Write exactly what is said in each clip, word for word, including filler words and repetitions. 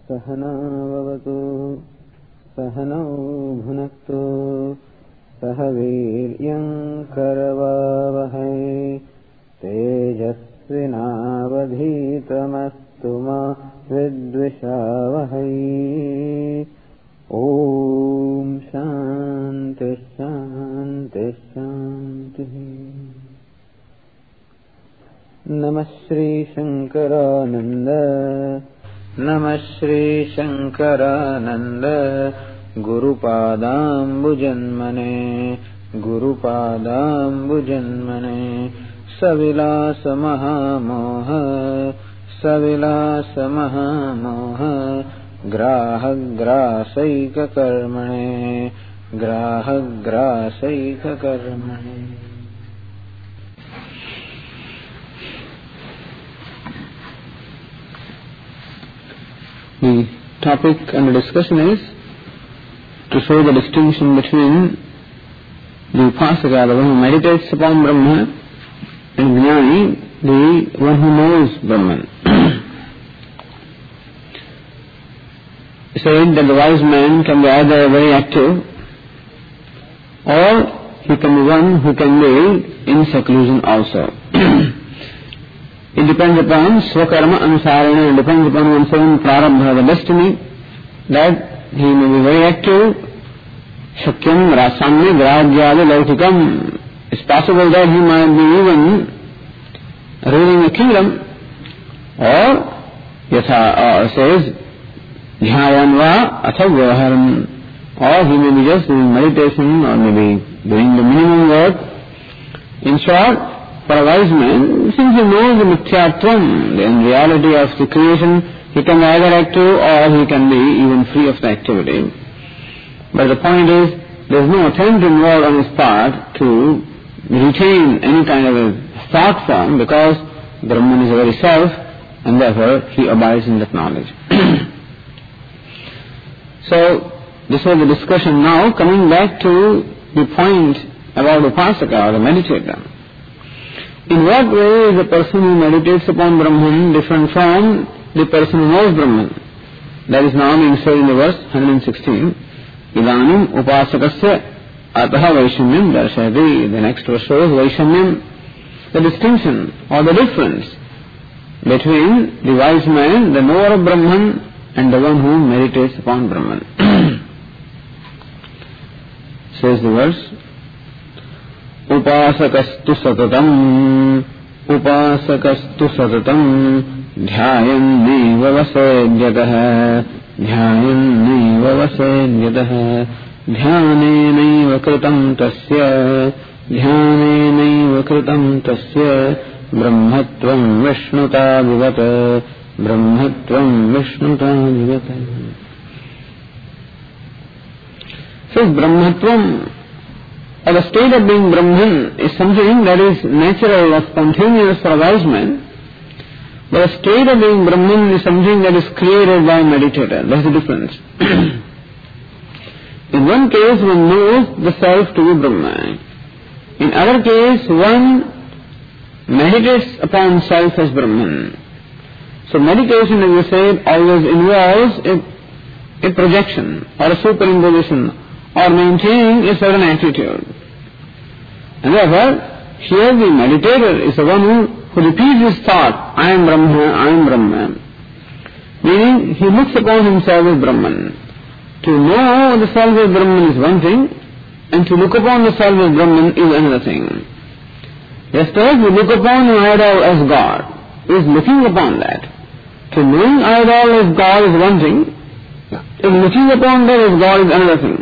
सहना भवतु सहनौ भुनक्तु सह वीर्यं करवावहै तेजस्विनावधीतमस्तु मा विद्विषावहै। ओम शांति शांति शांति। नमः श्री शंकरानंद नमः Shri Shankaranand गुरुपादाम्बुजन्मने गुरुपादाम्बुजन्मने सविलास महामोह सविलास महामोह ग्राहग्रासैककर्मणे ग्राहग्रासैककर्मणे। The topic under discussion is to show the distinction between the upasaka, the one who meditates upon Brahma, and Jnani, the one who knows Brahman. Said that the wise man can be either very active or he can be one who can be in seclusion also. It depends upon swakarma anusarana, it depends upon one's own prarabdha, the destiny, that he may be very active. Shakyam rasamya grahagyadi lautikam. It's possible that he might be even ruling a kingdom, or yatha uh, says dhyayan va atha vyaharam, or he may be just doing meditation or maybe doing the minimum work. In short, for a wise man, since he knows the mithyatvam, the reality of the creation, he can be either active or he can be even free of the activity. But the point is, there is no attempt involved on his part to retain any kind of a thought form, because Brahman is the very self, and therefore he abides in that knowledge. So, this was the discussion. Now, coming back to the point about Upasaka, or the meditator. In what way is a person who meditates upon Brahman different from the person who knows Brahman? That is now being said in the verse one hundred sixteen. Idanim upasakasya ataha vaishamyam darshayati. The next verse shows vaishamyam, the distinction or the difference between the wise man, the knower of Brahman, and the one who meditates upon Brahman. Says the verse, Upasakastu satatam Upasakastu satatam Dhyayan neva vasedyatah Dhyayan neva vasedyatah Dhyane neva kritam tasya Dhyane neva kritam tasya Brahmatvam vishnuta vivata Brahmatvam vishnuta vivata. Says Brahmatvam, or the state of being Brahman, is something that is natural or spontaneous for a wise man. But the state of being Brahman is something that is created by a meditator. That's the difference. In one case, one knows the self to be Brahman. In other case, one meditates upon self as Brahman. So meditation, as we said, always involves a, a projection or a superimposition or maintaining a certain attitude. And therefore, here the meditator is the one who, who repeats his thought, I am Brahma, I am Brahman. Meaning, he looks upon himself as Brahman. To know the self as Brahman is one thing, and to look upon the self as Brahman is another thing. Just as we look upon an idol as God, is looking upon that. To knowing idol as God is one thing, and looking upon that as God is another thing.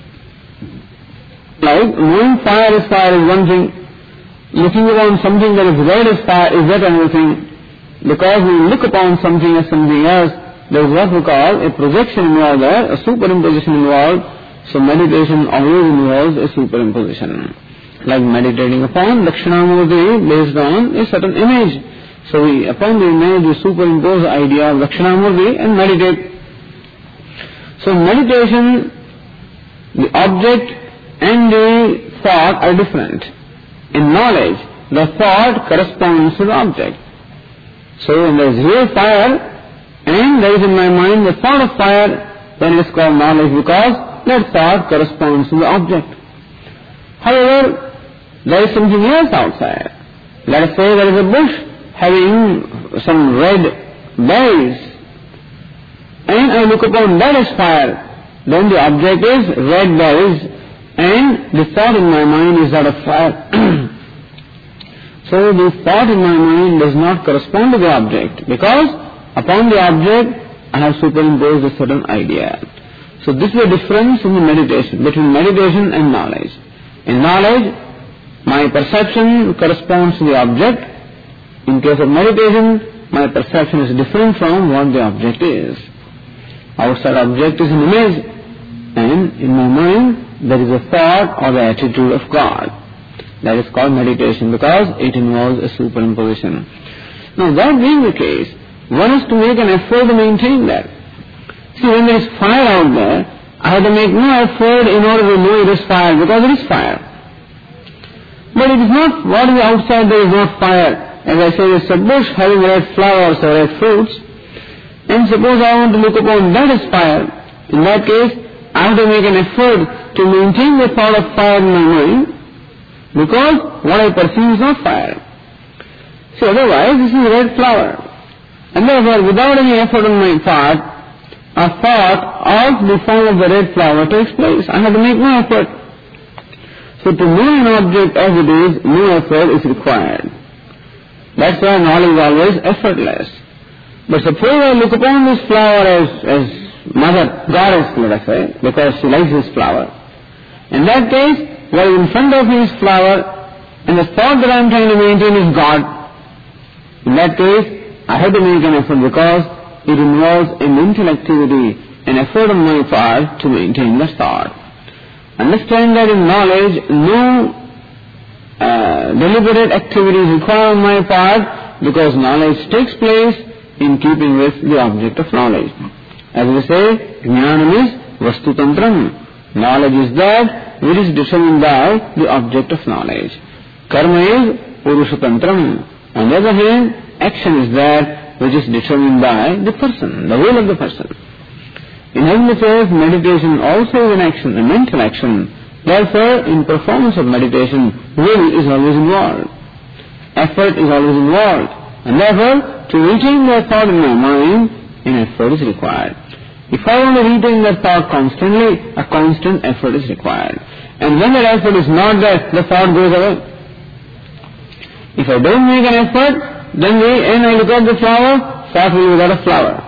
Like knowing fire is fire is one thing, looking upon something that is red as fire is that another thing. Because we look upon something as something else, there is what we call a projection involved there, a superimposition involved. So meditation always involves a superimposition. Like meditating upon Dakshinamurti based on a certain image. So we, upon the image, we superimpose the idea of Dakshinamurti and meditate. So meditation, the object and the thought are different. In knowledge, the thought corresponds to the object. So when there is real fire and when there is in my mind the thought of fire, then it is called knowledge because that thought corresponds to the object. However, there is something else outside. Let us say there is a bush having some red berries, and I look upon that as fire, then the object is red berries, and the thought in my mind is that of fire. So the thought in my mind does not correspond to the object, because upon the object I have superimposed a certain idea. So this is the difference in the meditation, between meditation and knowledge. In knowledge, my perception corresponds to the object. In case of meditation, my perception is different from what the object is. Outside object is an image, and in my mind there is a thought or the attitude of God. That is called meditation because it involves a superimposition. Now that being the case, one has to make an effort to maintain that. See, when there is fire out there, I have to make no effort in order to know it is fire, because it is fire. But it is not what is outside, there is not fire. As I say, there is a bush having red flowers or red fruits, and suppose I want to look upon that as fire. In that case, I have to make an effort to maintain the thought of fire in my mind, because what I perceive is not fire. So otherwise, this is a red flower. And therefore, without any effort on my part, a thought of the form of the red flower takes place. I have to make no effort. So to know an object as it is, no effort is required. That's why knowledge is always effortless. But suppose I look upon this flower as, as mother goddess, let us say, because she likes this flower. In that case, what is in front of me is flower, and the thought that I am trying to maintain is God. In that case, I have to make an effort because it involves a mental activity, an effort on my part to maintain the thought. Understand that in knowledge, no uh, deliberate activity is required on my part, because knowledge takes place in keeping with the object of knowledge. As we say, jnanam is vastu tantram. Knowledge is that which is determined by the object of knowledge. Karma is purusha tantram. On the other hand, action is that which is determined by the person, the will of the person. In heavenly affairs, meditation also is an action, a mental action. Therefore, in performance of meditation, will is always involved. Effort is always involved. And therefore, to retain that thought in my mind, an effort is required. If I want to retain that thought constantly, a constant effort is required. And when that effort is not there, the thought goes away. If I don't make an effort, then when I look at the flower, thought will be without a flower.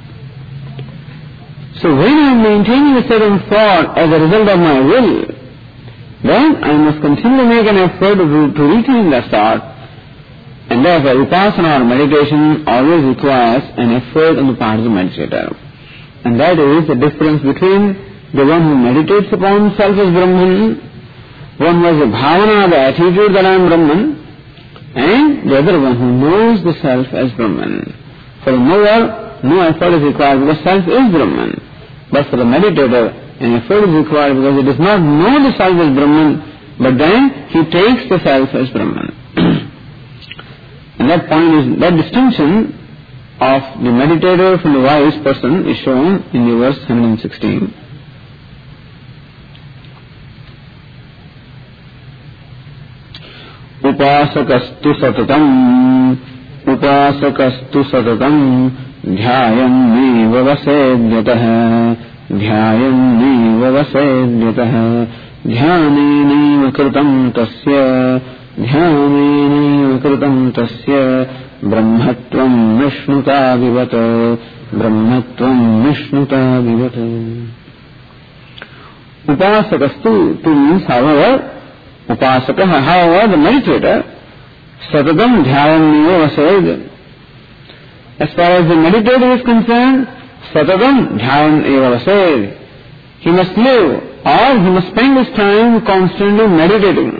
So when I am maintaining a certain thought as a result of my will, then I must continue to make an effort to, to retain that thought. And therefore, vipassana or meditation always requires an effort on the part of the meditator. And that is the difference between the one who meditates upon self as Brahman, one who has a bhavana, the attitude that I am Brahman, and the other one who knows the self as Brahman. For the knower, no effort is required because self is Brahman. But for the meditator, an effort is required because he does not know the self as Brahman, but then he takes the self as Brahman. And that point is, that distinction of the meditator from the wise person is shown in the verse one hundred sixteen. Upasakastu satatam, upasakastu satatam, dhyayanniva vasedyatah, dhyayanniva vasedyatah, dhyaneniva kritam tasya, dhyaneniva kritam tasya, brahmatvam vishnuta vivata, brahmatvam vishnuta vivata. Upasakastu, to means however, upasaka, however, the meditator, satadam dhyanniva vased. As far as the meditator is concerned, satadam dhyanniva vased. He must live or he must spend his time constantly meditating.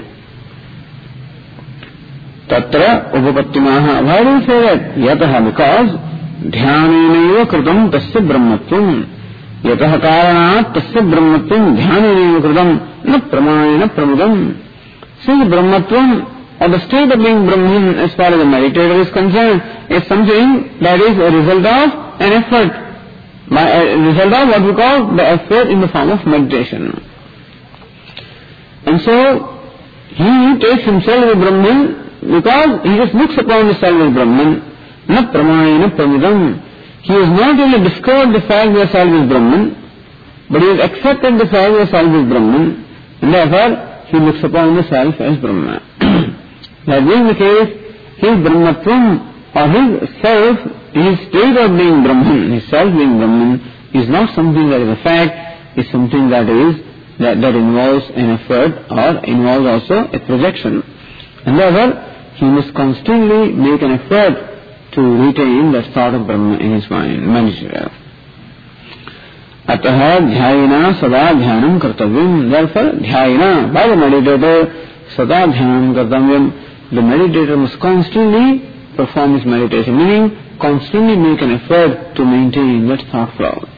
Tatra upapattimaha. Why do you say that? Yataha, because dhyanenaiva kritam tasya brahmatvam. Yataha karanat tasya brahmatvam dhyanenaiva kritam na pramayena pramudam. See, the brahmatvam or the state of being Brahman as far as the meditator is concerned is something that is a result of an effort, by a result of what we call the effort in the form of meditation. And so, he takes himself as Brahman because he just looks upon himself as Brahman. Na pramayena pramidam. He has not only discovered the fact that self is Brahman, but he has accepted the fact that self is Brahman, and therefore he looks upon the self as Brahman. That being the case, his Brahmatvam or his self, his state of being Brahman, his self being Brahman, is not something that is a fact, is something that is that, that involves an effort or involves also a projection. And therefore, he must constantly make an effort to retain that thought of Brahman in his mind, mind. Ataha dhyayana sada dhyanam kartavyam. Therefore, dhyayana, by the meditator, sada dhyanam kartavyam. The meditator must constantly perform his meditation, meaning constantly make an effort to maintain that thought flow.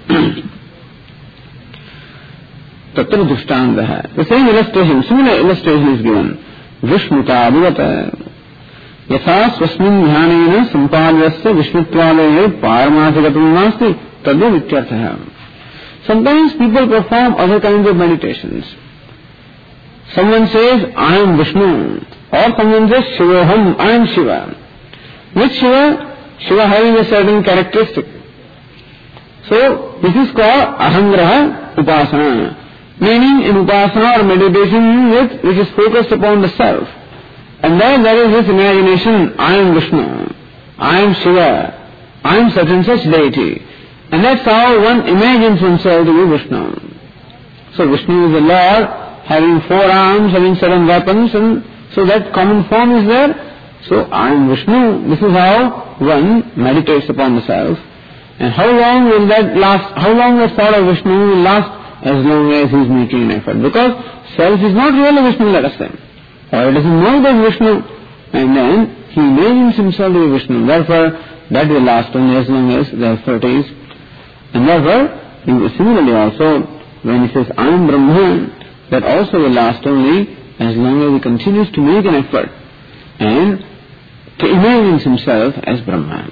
Tatra drishtanta. The same illustration, similar illustration is given. Vishnuta adivata. Yatha swasmin dhyanena sampadhyasya vishnuttvalehe paramarthikatam nasti tadya vityartha. Sometimes people perform other kinds of meditations. Someone says, I am Vishnu. Or someone says, Shivaham, I am Shiva. Which Shiva? Shiva having a certain characteristic. So, this is called Ahangraha Upasana. Meaning, in Upasana or meditation with, which is focused upon the self. And then there is this imagination, I am Vishnu, I am Shiva, I am such and such deity. And that's how one imagines oneself to be Vishnu. So Vishnu is the Lord, having four arms, having certain weapons, and so that common form is there. So I am Vishnu. This is how one meditates upon the self. And how long will that last? How long the thought of Vishnu will last? As long as he is making an effort. Because self is not really Vishnu, let us say. Or it doesn't know that Vishnu. And then he imagines himself to be Vishnu. Therefore, that will last only as long as the effort is. And therefore, similarly also, when he says, I am Brahman, that also will last only as long as he continues to make an effort and to imagine himself as Brahman.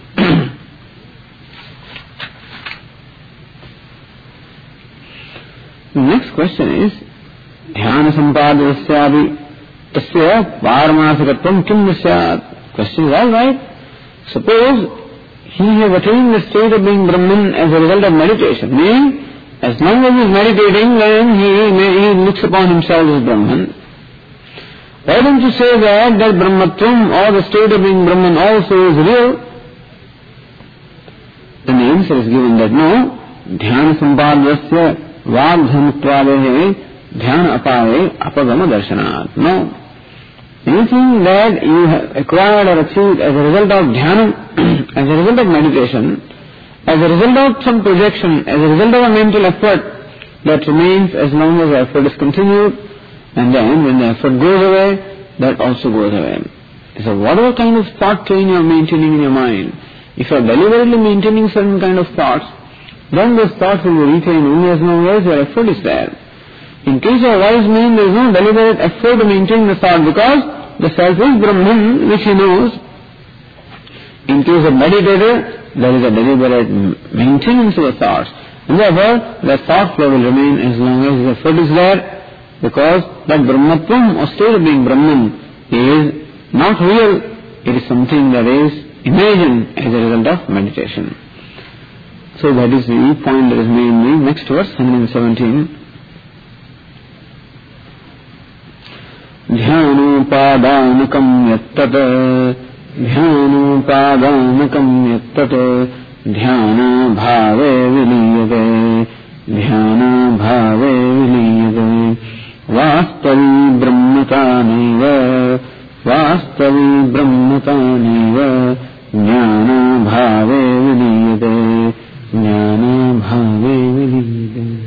The next question is, Dhyana sampadasyavi tasya paramarthikatvam kim nasyat? Question is all right. Suppose he has attained the state of being Brahman as a result of meditation. Meaning, as long as he is meditating, then he, he looks upon himself as Brahman. Why don't you say that, that Brahmatvam or the state of being Brahman also is real? Then the answer is given that no, Dhyana sampadasya vagdhamutvalehe dhyana apaye apagama darshanat. No. Anything that you have acquired or achieved as a result of dhyana, as a result of meditation, as a result of some projection, as a result of a mental effort that remains as long as the effort is continued, and then when the effort goes away, that also goes away. So whatever kind of thought train you are maintaining in your mind, if you are deliberately maintaining certain kind of thoughts, then those thoughts will be retained only as long as your effort is there. In case of a wise man, there is no deliberate effort to maintain the thought because the self is Brahman, which he knows. In case of meditator, there is a deliberate maintenance of the thoughts. And therefore, the thought flow will remain as long as the effort is there, because that Brahmatvam or state of being Brahman is not real. It is something that is imagined as a result of meditation. So that is the point that is made in the next verse, one seventeen. Dhyanupadanakam yattata Dhyanupadanakam yattata Dhyana bhave viliyate Dhyana bhave viliyate Vastavi brahmataneva Vastavi brahmataneva Jnana bhave viliyate Jnana bhave viliyate.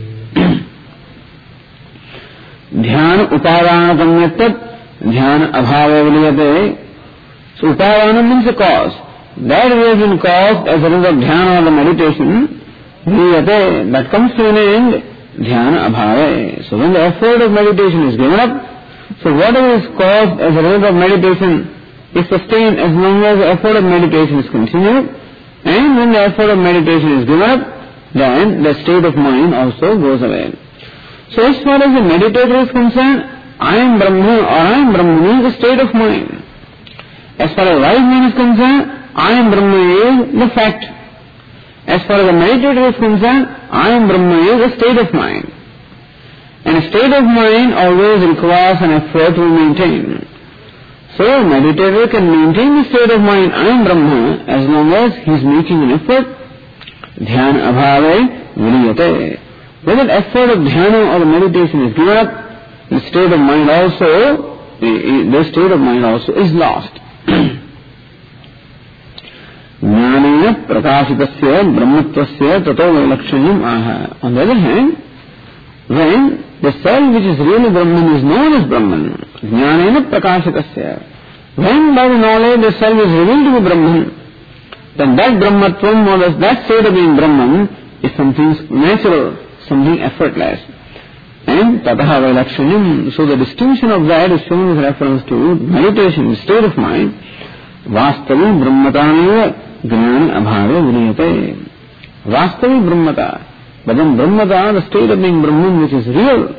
Dhyana upadanakam yattat Dhyana abhava viliyate. So upadana means a cause. That has been caused as a result of dhyana or the meditation. Viliyate, that comes to an end. Dhyana abhava. So when the effort of meditation is given up, so whatever is caused as a result of meditation is sustained as long as the effort of meditation is continued. And when the effort of meditation is given up, then the state of mind also goes away. So as far as the meditator is concerned, I am Brahma or I am Brahman is the state of mind. As far as wise man is concerned, I am Brahma is the fact. As far as the meditator is concerned, I am Brahma is a state of mind. And a state of mind always requires an effort to maintain. So a meditator can maintain the state of mind, I am Brahma, as long as he is making an effort. Dhyana abhave viliyate. When that effort of dhyana or meditation is given up, the state of mind also, the state of mind also is lost. Jnanena prakashitasya brahmatvasya tato vailakshanyam aha. On the other hand, when the self which is really Brahman is known as Brahman, jnanena prakashitasya, when by the knowledge the self is revealed to be Brahman, then that Brahmatvam or that state of being Brahman is something natural, something effortless. And tataha vailakshanyam, so the distinction of that is shown with reference to meditation, state of mind. Vastavi brahmataneva jnana abhave vinayate. Vastavi brahmata. But then brahmata, the state of being Brahman which is real.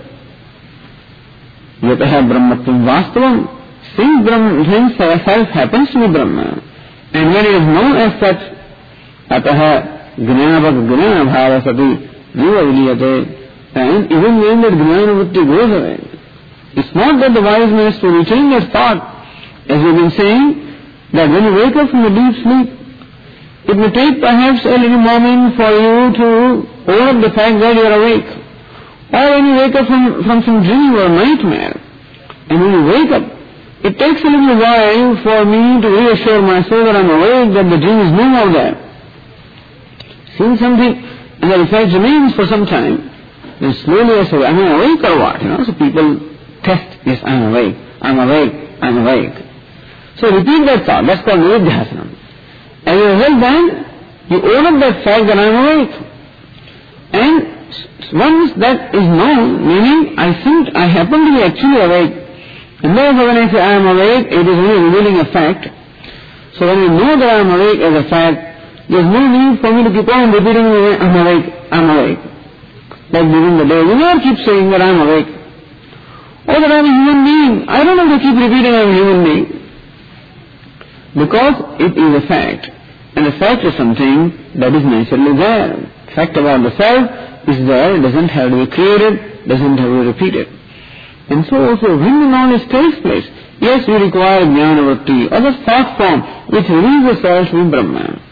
Yataha brahmatvam vastavam. Since Brahman, since self happens to be Brahma, and when it is known as such, ataha jnanavak jnana abhava sati niva vinayate. And even when that jnana-vritti goes away, it's not that the wise man is to retain that thought. As we've been saying, that when you wake up from the deep sleep, it may take perhaps a little moment for you to own up the fact that you are awake. Or when you wake up from, from some dream or nightmare, and when you wake up, it takes a little while for me to reassure myself that I am awake, that the dream is no more there. Seeing something, and the effect remains for some time, then slowly I say, am I awake or what? You know, so people test, yes, I am awake, I am awake, I am awake. So repeat that thought, that's called nididhyasanam. As a result then, you own up that fact that I am awake. And once that is known, meaning I think I happen to be actually awake, and therefore when I say I am awake, it is only revealing a fact. So when you know that I am awake as a fact, there is no need for me to keep on repeating, I am awake, I am awake. Like during the day, you never keep saying that I am awake. Or that I am a human being. I don't have to keep repeating I am a human being. Because it is a fact. And the fact is something that is naturally there. Fact about the self is there, it doesn't have to be created, doesn't have to be repeated. And so also when the knowledge takes place, yes, we require jnana-vritti or the thought form which reveals the self in Brahman.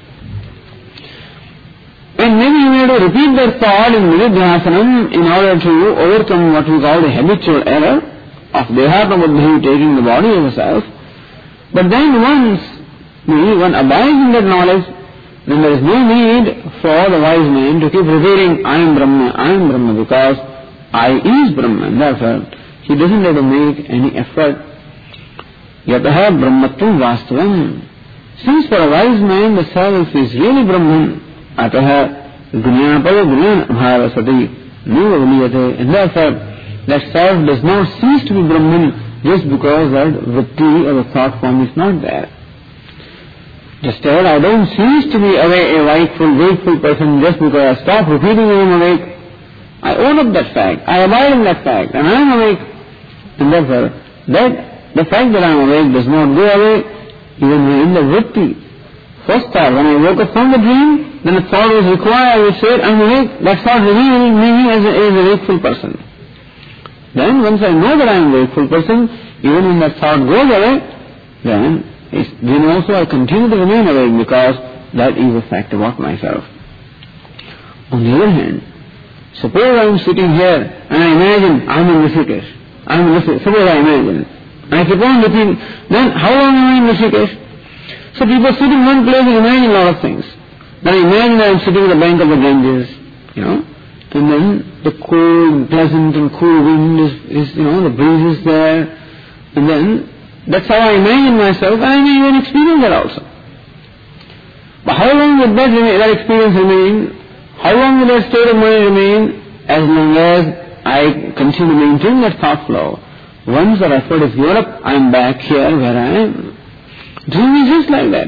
And maybe you have to repeat that thought in nididhyasanam in order to overcome what we call the habitual error of dehatma-buddhi, taking the body as a self. But then once maybe one abides in that knowledge, then there is no need for the wise man to keep repeating, I am Brahma, I am Brahma, because I is Brahma. Therefore, he doesn't have to make any effort. Yataha brahmatvam vastavam. Since for a wise man the self is really Brahman, ataha gnanapada gnana bhava sati niva viliyate. And therefore, that self does not cease to be Brahman just because that vritti or the thought form is not there. Just as I don't cease to be a wakeful, wakeful person just because I stop repeating I am awake. I own up that fact, I abide in that fact, and I am awake. And therefore, that the fact that I am awake does not go away even when in the vritti. First thought, when I woke up from the dream, then a thought was required, I said, I am awake. That thought revealed me as a, as a wakeful person. Then once I know that I am a wakeful person, even when that thought goes away, then, then also I continue to remain awake because that is a fact about myself. On the other hand, suppose I am sitting here and I imagine I am in Rishikesh. I am in Rishikesh. Suppose I imagine. I keep on repeating, then how long am I in Rishikesh? So people sit in one place and imagine a lot of things. Then I imagine I am sitting at the bank of the Ganges, you know, and then the cold, pleasant and cool wind is, is, you know, the breeze is there, and then that's how I imagine myself, and I may even experience that also. But how long would that, that experience remain? How long will that state of mind remain? As long as I continue to maintain that thought flow. Once that effort is given up, I am back here where I am. Dream is just like that.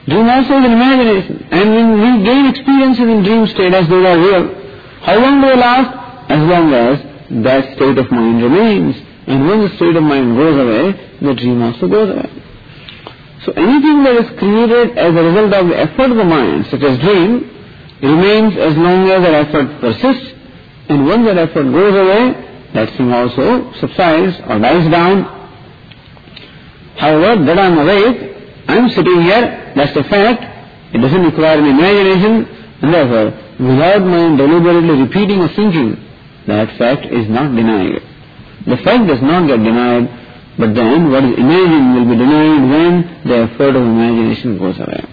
Dream also is an imagination. And when we gain experiences in dream state as those are real, how long do they last? As long as that state of mind remains. And when the state of mind goes away, the dream also goes away. So anything that is created as a result of the effort of the mind, such as dream, remains as long as that effort persists. And once that effort goes away, that thing also subsides or dies down. However, that I am awake, I am sitting here, that's the fact. It doesn't require an imagination, and therefore, without mind deliberately repeating or thinking, that fact is not denied. The fact does not get denied, but then what is imagined will be denied when the effort of imagination goes away.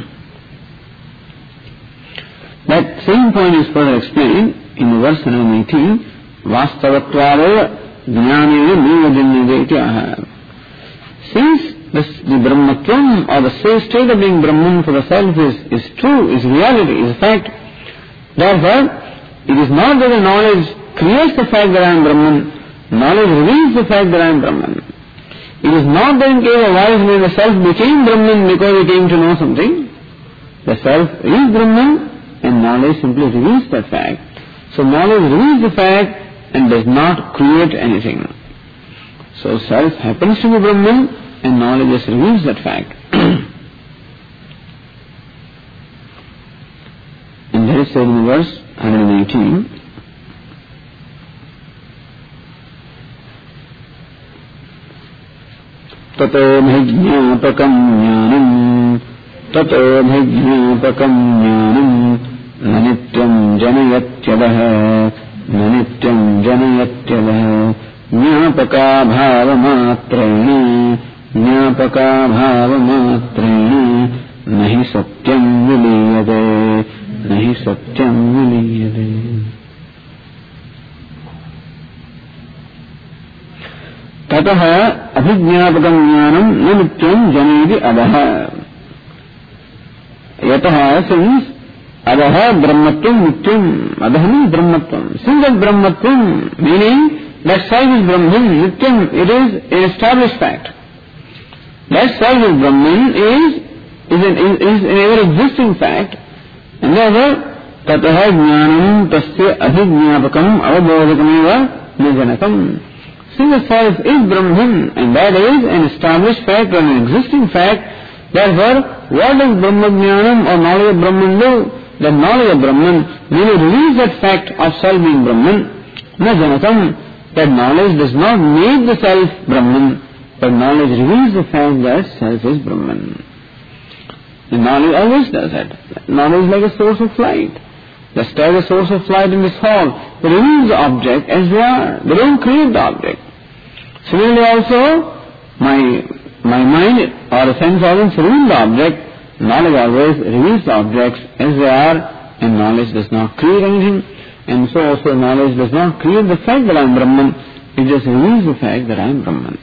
That same point is further explained in verse number eighteen. Vastavattvāva jnānena nīvajanyate ityāha. Since this, the Brahmatvam or the same state of being Brahman for the self is, is true, is reality, is a fact, therefore, it is not that the knowledge creates the fact that I am Brahman, knowledge reveals the fact that I am Brahman. It is not that in case of wise man the self became Brahman because he came to know something. The self is Brahman and knowledge simply reveals that fact. So knowledge reveals the fact and does not create anything. So self happens to be Brahman and knowledge just reveals that fact. And that is said in verse one eighteen. Tato bhijñāpakam jnānam tato bhijñāpakam jnānam nanityam janayatyadaha nanityam janayatyadaha jnāpaka bhāvamātrayana jnāpaka bhāvamātrayana nahi satyam viliyate nahi satyam viliyate. Tataha abhijñāpakam jnānam na nityam janayati adaha. Yataha, since adaha brahmatvam nityam, adaha means brahmatvam. Since that brahmatvam, meaning that self is Brahman, nityam, it is an established fact. That self is Brahman is, is an, is an ever-existing fact. And therefore, tataha jnānam tasya abhijñāpakam avabodhakameva nijanakam. Since the self is Brahman, and that is an established fact or an existing fact, therefore, what does Brahmajnanam or knowledge of Brahman do? The knowledge of Brahman really reveals that fact of self being Brahman. Na janatam, that knowledge does not make the self Brahman, but knowledge reveals the fact that self is Brahman. The knowledge always does that. Knowledge is like a source of light. Just as a source of light in this hall, they reveal the object as they are. They don't create the object. Similarly also, my my mind or the sense organs reveal the object. Knowledge always reveals the objects as they are, and knowledge does not create anything. And so also knowledge does not create the fact that I am Brahman. It just reveals the fact that I am Brahman.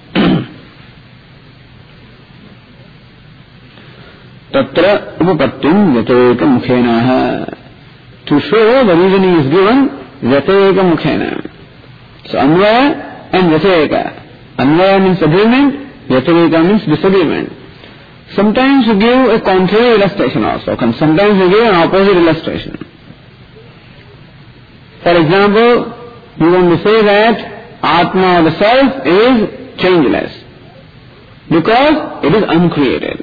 Tatra upapattim yateka mukhena. To show the reasoning is given yateka mukhena. So anvaya and yateka. Anvaya means agreement, yateka means disagreement. Sometimes you give a contrary illustration also. Sometimes you give an opposite illustration. For example, you want to say that Atma or the self is changeless because it is uncreated.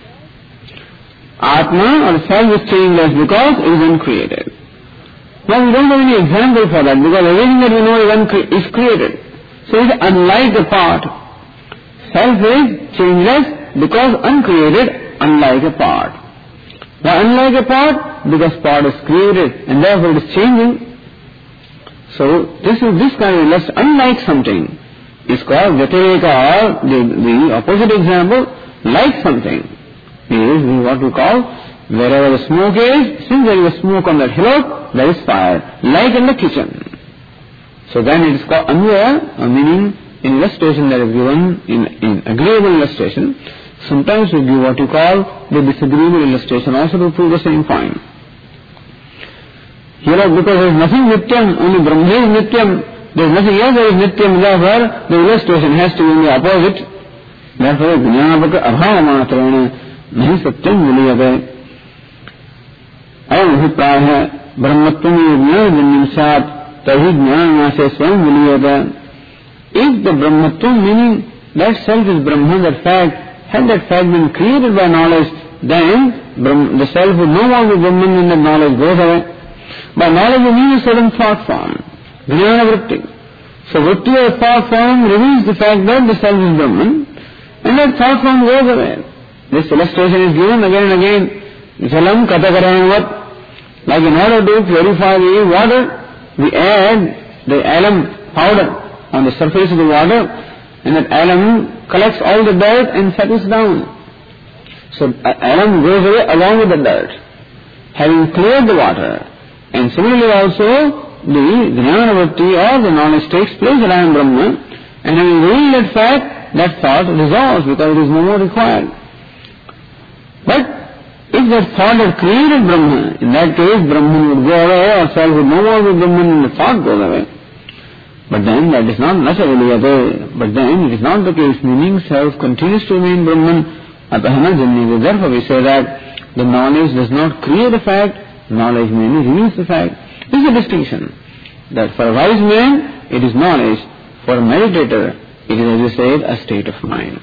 Atma or the self is changeless because it is uncreated. Now we don't have any example for that because everything that we know is, uncre- is created. So it is unlike a part. Self is changeless because uncreated, unlike a part. Why unlike a part? Because part is created and therefore it is changing. So this is this kind of lust, unlike something, is called Vyatireka, or the, the opposite example, like something. Is what we call, wherever the smoke is, since there is a smoke on that hillock, there is fire, like in the kitchen. So then it is called Anvaya, meaning in illustration that is given, in, in agreeable illustration. Sometimes we give what you call the disagreeable illustration also to prove the same point. Here, because there is nothing nityam, only Brahma is nityam, there is nothing else that is nityam, therefore the illustration has to be in the opposite. Therefore, jnāpaka abhāvamātrayana, नहीं सत्यम विलीयते अयम अभिप्राय है ब्रह्मत्वं ज्ञान जन्यं स्यात् तभी ज्ञान से स्वयं विलीयते. If the brahmatvam, meaning that self is Brahman, that fact, had that fact been created by knowledge, then the self would no longer be Brahman when that knowledge goes away. By knowledge we mean a certain thought form, jnana vritti. So vritti or thought form reveals the fact that the self is Brahman, and that thought form goes away. This illustration is given again and again. Jalam katakarayavat. Like in order to purify the water, we add the alum powder on the surface of the water, and that alum collects all the dirt and settles down. So alum goes away along with the dirt, having cleared the water. And similarly also, the jnana vritti or the knowledge takes place that I am Brahma, and having revealed that fact, that thought dissolves because it is no more required. But if that thought had created Brahma, in that case Brahman would go away, or self would no more be Brahman and the thought goes away. But then that is not necessarily, but then it is not the case, meaning self continues to remain Brahman, atahana jannete. Therefore we say that the knowledge does not create a fact, knowledge merely reveals the fact. This is a distinction, that for a wise man it is knowledge, for a meditator it is, as we said, a state of mind.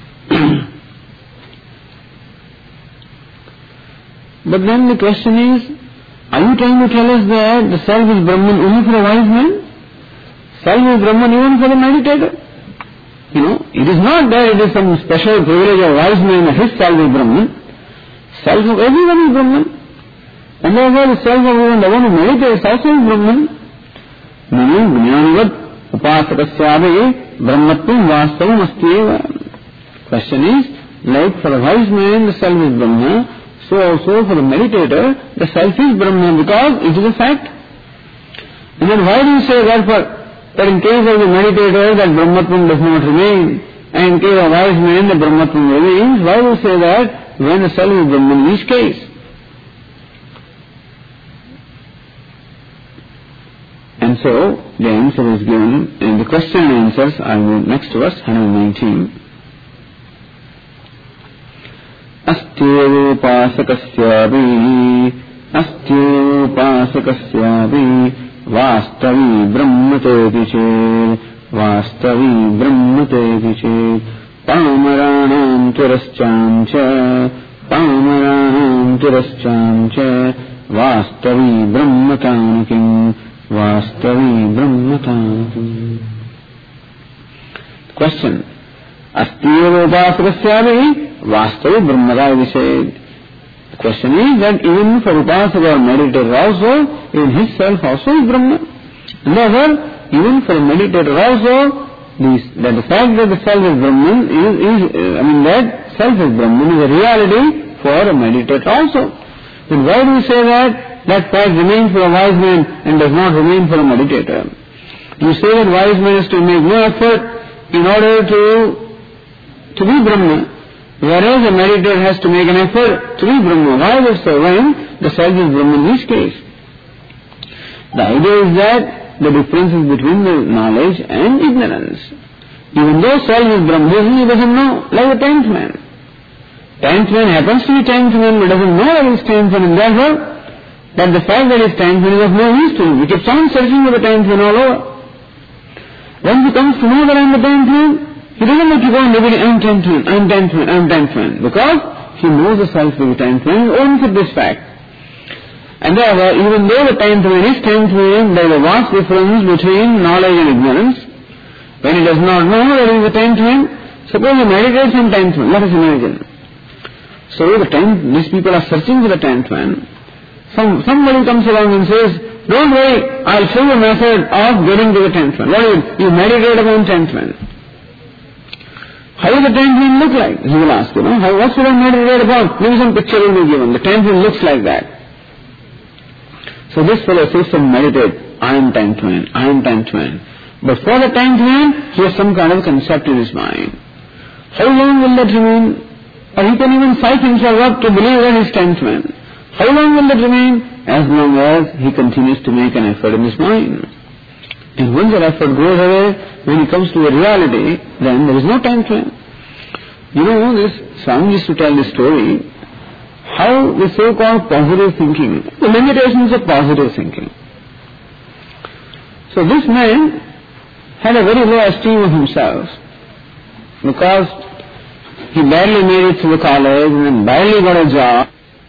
But then the question is, are you trying to tell us that the self is Brahman only for a wise man? Self is Brahman even for the meditator. You know, it is not that it is some special privilege of a wise man that his self is Brahman. Self of everyone is Brahman. And therefore the self of even the one who meditates also is Brahman. Meaning, jnanivat upasakasyabe brahmatvam vastavam astyeva. Question is, like for a wise man the self is Brahma, so also for the meditator the self is Brahman because it is a fact. And then why do you say therefore that in case of the meditator that Brahmatvam does not remain, and in case of a wise man the Brahmatvam remains? Why do you say that when the self is Brahman in each case? And so the answer is given, and the question and answers are in the next verse, one nineteen. अस्त्येवोपासकस्यापि अस्त्येवोपासकस्यापि वास्तवी ब्रह्मतेति चेत् वास्तवी ब्रह्मतेति चेत् पामराणां तिरश्चाञ्च पामराणां तिरश्चाञ्च वास्तवी ब्रह्मतां किं वास्तवी ब्रह्मतां किम्. Question. अस्त्येवोपासकस्यापि वास्तवी ब्रह्मता विषय. The question is that even for upasaka or meditator also, even his self also is Brahma. Therefore, even for a meditator also, this, that the fact that the self is Brahman is, is uh, I mean that self is Brahman is a reality for a meditator also. Then why do we say that that fact remains for a wise man and does not remain for a meditator? You say that wise man is to make no effort in order to to be Brahma, whereas a meditator has to make an effort to be Brahma. Why is it so? When the self is Brahma in each case. The idea is that the difference is between the knowledge and ignorance. Even though self is Brahma, he doesn't know, like the tenth man. Tenth man happens to be tenth man, but doesn't know that he is tenth man, and therefore, that the fact that he is tenth man is of no use to him. He keeps on searching for the tenth man all over. When he comes to know that I am the tenth man, he doesn't have to go on repeating, I am tenth man, I am tenth man, I am tenth man, because he knows the self to be tenth man, he owns it this fact. And therefore, even though the tenth man is tenth man, there is a vast difference between knowledge and ignorance. When he does not know that he is the tenth man, suppose he meditates on tenth man, let us imagine. So the tenth, these people are searching for the tenth man. Some, somebody comes along and says, don't worry, I'll show you a method of getting to the tenth man. What do you, you meditate upon tenth man. How does the tenth man look like? He will ask, you know, how, what should I meditate about? Maybe some picture will be given. The tenth man looks like that. So this fellow says to meditate, I am tenth man, I am tenth man. But for the tenth man, he has some kind of concept in his mind. How long will that remain? Or he can even psych himself up to believe that he is tenth man. How long will that remain? As long as he continues to make an effort in his mind. And when that effort goes away, when he comes to a reality, then there is no tenth man. You know, this Swami used to tell this story how the so-called positive thinking, the limitations of positive thinking. So this man had a very low esteem of himself because he barely made it through the college and then barely got a job.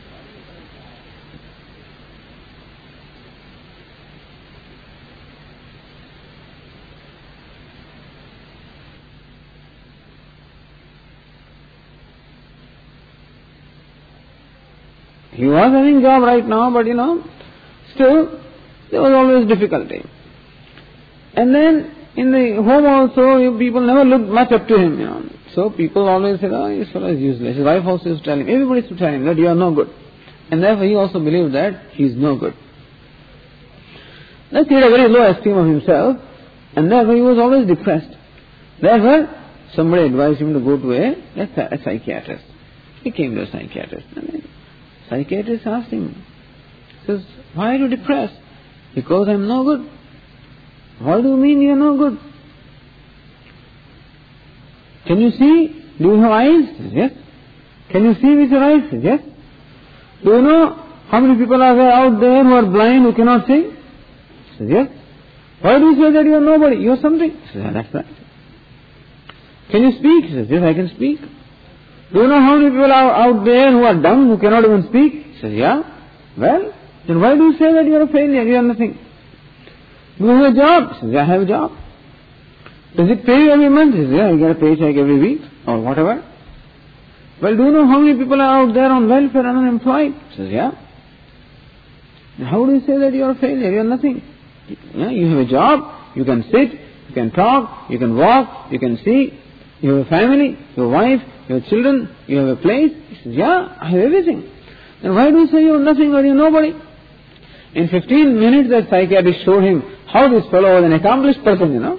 He was having job right now, but you know, still there was always difficulty. And then in the home also, you people never looked much up to him, you know. So people always said, oh, this fellow is useless. His wife also used to tell him, everybody used to tell him that you are no good. And therefore he also believed that he is no good. Thus he had a very low esteem of himself, and therefore he was always depressed. Therefore, somebody advised him to go to a, a, a psychiatrist. He came to a psychiatrist. And the psychiatrist asked him, says, why are you depressed? Because I am no good. What do you mean you are no good? Can you see? Do you have eyes? He says, yes. Can you see with your eyes? He says, yes. Do you know how many people are there out there who are blind, who cannot see? He says, yes. Why do you say that you are nobody? You are something? He says, yeah, that's right. Can you speak? He says, yes, I can speak. Do you know how many people are out there who are dumb, who cannot even speak? He says, yeah. Well, then why do you say that you are a failure, you are nothing? Do you have a job? He says, yeah, I have a job. Does it pay you every month? He says, yeah, I get a paycheck every week, or whatever. Well, do you know how many people are out there on welfare and unemployed? He says, yeah. And how do you say that you are a failure, you are nothing? Yeah, you have a job, you can sit, you can talk, you can walk, you can see, you have a family, your wife, you have children, you have a place. He says, yeah, I have everything. Then why do you say you have nothing or you are nobody? In fifteen minutes that psychiatrist showed him how this fellow was an accomplished person, you know.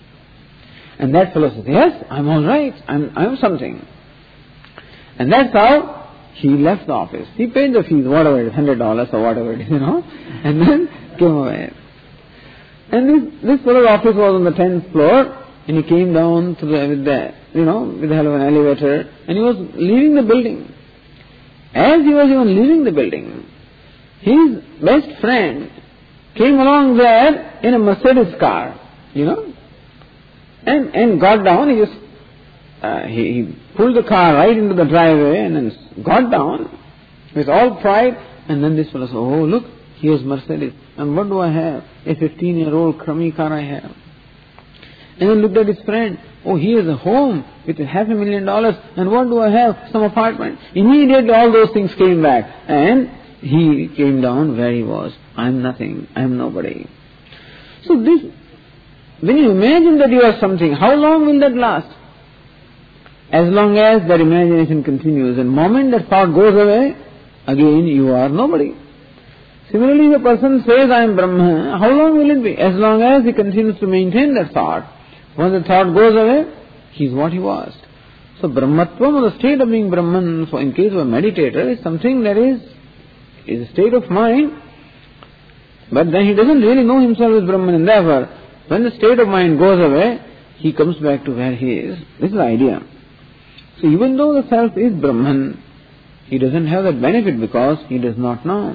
And that fellow said, yes, I'm all right, I'm, I'm something. And that's how he left the office. He paid the fees, whatever it is, one hundred dollars or whatever it is, you know, and then came away. And this, this fellow's office was on the tenth floor, and he came down to the, with the, you know, with the help of an elevator, and he was leaving the building. As he was even leaving the building, his best friend came along there in a Mercedes car, you know, and, and got down. He just, uh, he, he pulled the car right into the driveway and then got down with all pride. And then this fellow said, oh, look, here's Mercedes. And what do I have? A fifteen-year-old crummy car I have. And then looked at his friend. Oh, he has a home with half a million dollars. And what do I have? Some apartment. Immediately all those things came back. And he came down where he was. I'm nothing. I'm nobody. So this, when you imagine that you are something, how long will that last? As long as that imagination continues. And the moment that thought goes away, again you are nobody. Similarly, if a person says, I am Brahma, how long will it be? As long as he continues to maintain that thought. Once the thought goes away, he is what he was. So Brahmatvam, or the state of being Brahman, so in case of a meditator, is something that is, is a state of mind, but then he doesn't really know himself as Brahman, and therefore, when the state of mind goes away, he comes back to where he is. This is the idea. So even though the self is Brahman, he doesn't have that benefit because he does not know.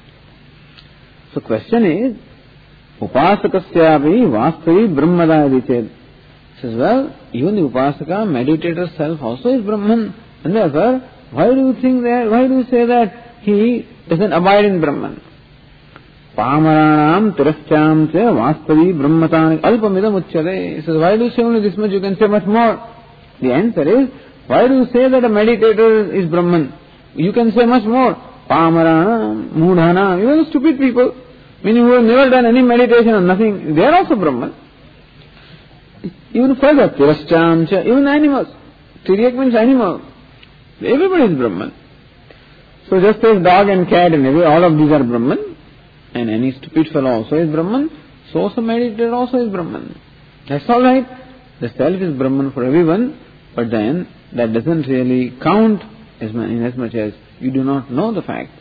So question is, Upasakasyapi vastavi brahmadaya ched. Says, well, even the Upasaka, meditator self also is Brahman. And therefore, why do you think that, why do you say that he doesn't abide in Brahman? Pamaranam tirascham cha vastavi brahmatani alpamidam uchyate. He says, why do you say only this much? You can say much more. The answer is, why do you say that a meditator is Brahman? You can say much more. Pamaranam, mudhanam, even stupid people, meaning who have never done any meditation or nothing, they are also Brahman. Even further, tirascham cha, even animals. Tiryak means animal. Everybody is Brahman. So just as dog and cat and every, all of these are Brahman, and any stupid fellow also is Brahman, so also meditator also is Brahman. That's all right. The self is Brahman for everyone, but then that doesn't really count as much, in as much as you do not know the fact.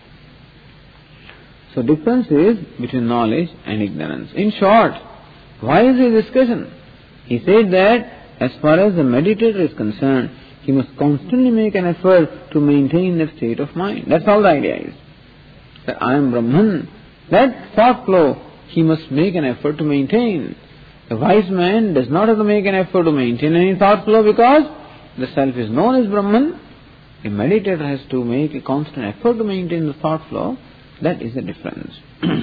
So difference is between knowledge and ignorance. In short, why is this discussion? He said that as far as the meditator is concerned, He must constantly make an effort to maintain that state of mind. That's all the idea is. That I am Brahman. That thought flow, he must make an effort to maintain. A wise man does not have to make an effort to maintain any thought flow because the self is known as Brahman. A meditator has to make a constant effort to maintain the thought flow. That is the difference.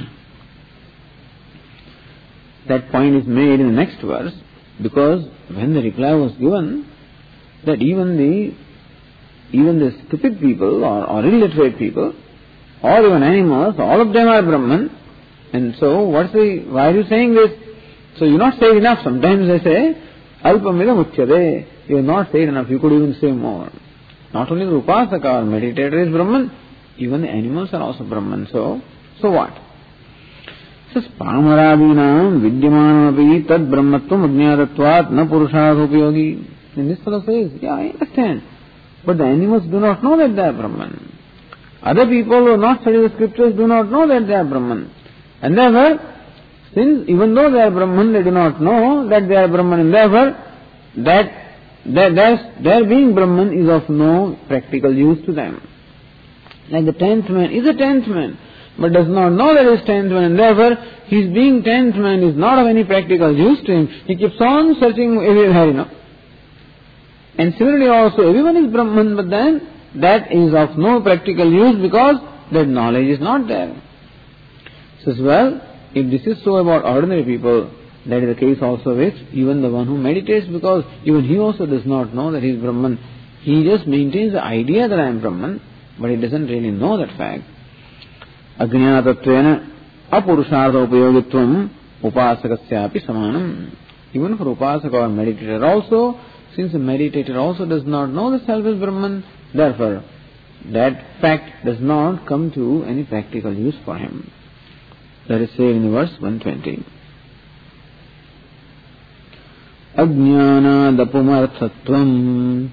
That point is made in the next verse, because when the reply was given that even the even the stupid people or, or illiterate people or even animals, all of them are Brahman. And so what's the why are you saying this? So you not say enough. Sometimes they say Alpamidam Uchyade. You have not said enough, you could even say more. Not only the Upasaka or meditator is Brahman, even the animals are also Brahman. So so what? Says Pamaradinam Vidyamanamapi Tad Brahmatvam Ajñātatvat Na Purushartha Upayogi. And this fellow says, yeah, I understand. But the animals do not know that they are Brahman. Other people who have not studied the scriptures do not know that they are Brahman. And therefore, since even though they are Brahman, they do not know that they are Brahman. And therefore, that, that their, their being Brahman is of no practical use to them. Like the tenth man is a tenth man, but does not know that he is tenth man, and therefore his being tenth man is not of any practical use to him. He keeps on searching everywhere, you know. And similarly also, everyone is Brahman, but then that is of no practical use because that knowledge is not there. Says, well, if this is so about ordinary people, that is the case also with even the one who meditates, because even he also does not know that he is Brahman. He just maintains the idea that I am Brahman, but he doesn't really know that fact. Ajñātatvena apurushartha upayogitvam upasakasyapi samanam. Even for upasaka or meditator also, since the meditator also does not know the self is Brahman, therefore that fact does not come to any practical use for him. That is said in verse one twenty. Ajñānādapumarthatvam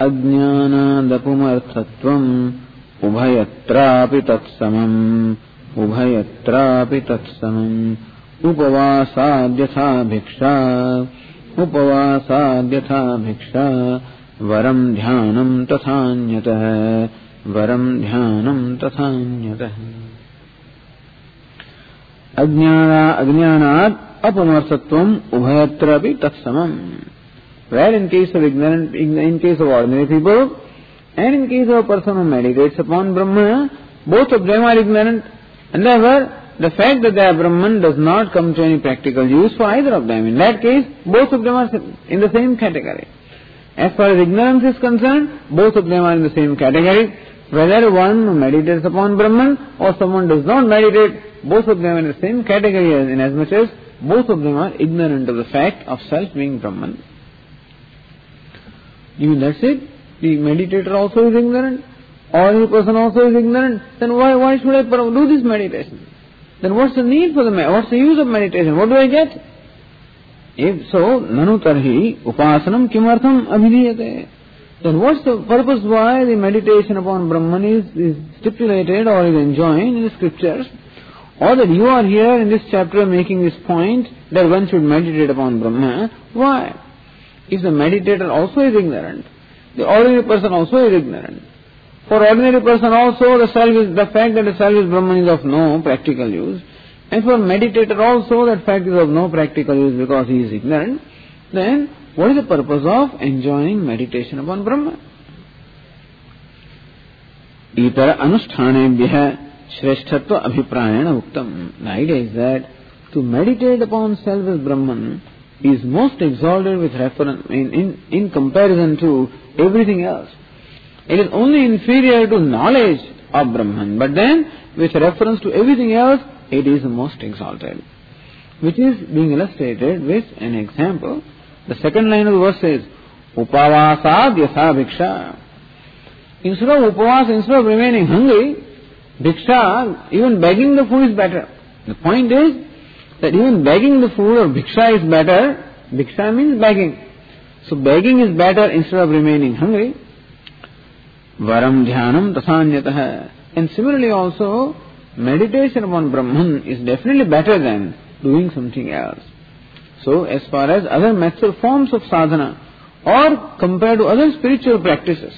Ajñānādapumarthatvam Ubhayatrapi tatsamam Ubhayatrapi tatsamam Upavasadhyatha bhiksha Upavasadhyatha bhiksha Varam dhyanam tathanyatah Varam dhyanam tathanyatah. Ajñāna Ajñānāt Apamarthatvam Ubhayatrapi tatsamam. Where in case of ignorant, in case of ordinary people, and in case of a person who meditates upon Brahma, both of them are ignorant, and therefore the fact that they are Brahman does not come to any practical use for either of them. In that case, both of them are in the same category. As far as ignorance is concerned, both of them are in the same category. Whether one who meditates upon Brahman or someone does not meditate, both of them are in the same category in as much as both of them are ignorant of the fact of self being Brahman. Even that's it. The meditator also is ignorant, or the person also is ignorant. Then why why should I do this meditation? Then what's the need for the what's the use of meditation? What do I get? If so, nanu tarhi upasanam kimartham abhidhiyate. Then what's the purpose why the meditation upon Brahman is, is stipulated or is enjoined in the scriptures? Or that you are here in this chapter making this point that one should meditate upon Brahma. Why? If the meditator also is ignorant, the ordinary person also is ignorant. For ordinary person also, the self is the fact that the self is Brahman is of no practical use. And for meditator also, that fact is of no practical use because he is ignorant. Then, what is the purpose of enjoying meditation upon Brahma? Itara anushthanebhyah shresthatva abhiprayana uktam. The idea is that to meditate upon self as Brahman is most exalted with reference in, in, in comparison to everything else. It is only inferior to knowledge of Brahman, but then with reference to everything else, it is the most exalted. Which is being illustrated with an example. The second line of the verse says, Upavasad yatha bhiksha. Instead of upavas, instead of remaining hungry, bhiksha, even begging the food is better. The point is that even begging the food or bhiksha is better. Bhiksha means begging. So begging is better instead of remaining hungry. Varam dhyanam tathanyatah. And similarly also, meditation upon Brahman is definitely better than doing something else. So as far as other methods or forms of sadhana, or compared to other spiritual practices.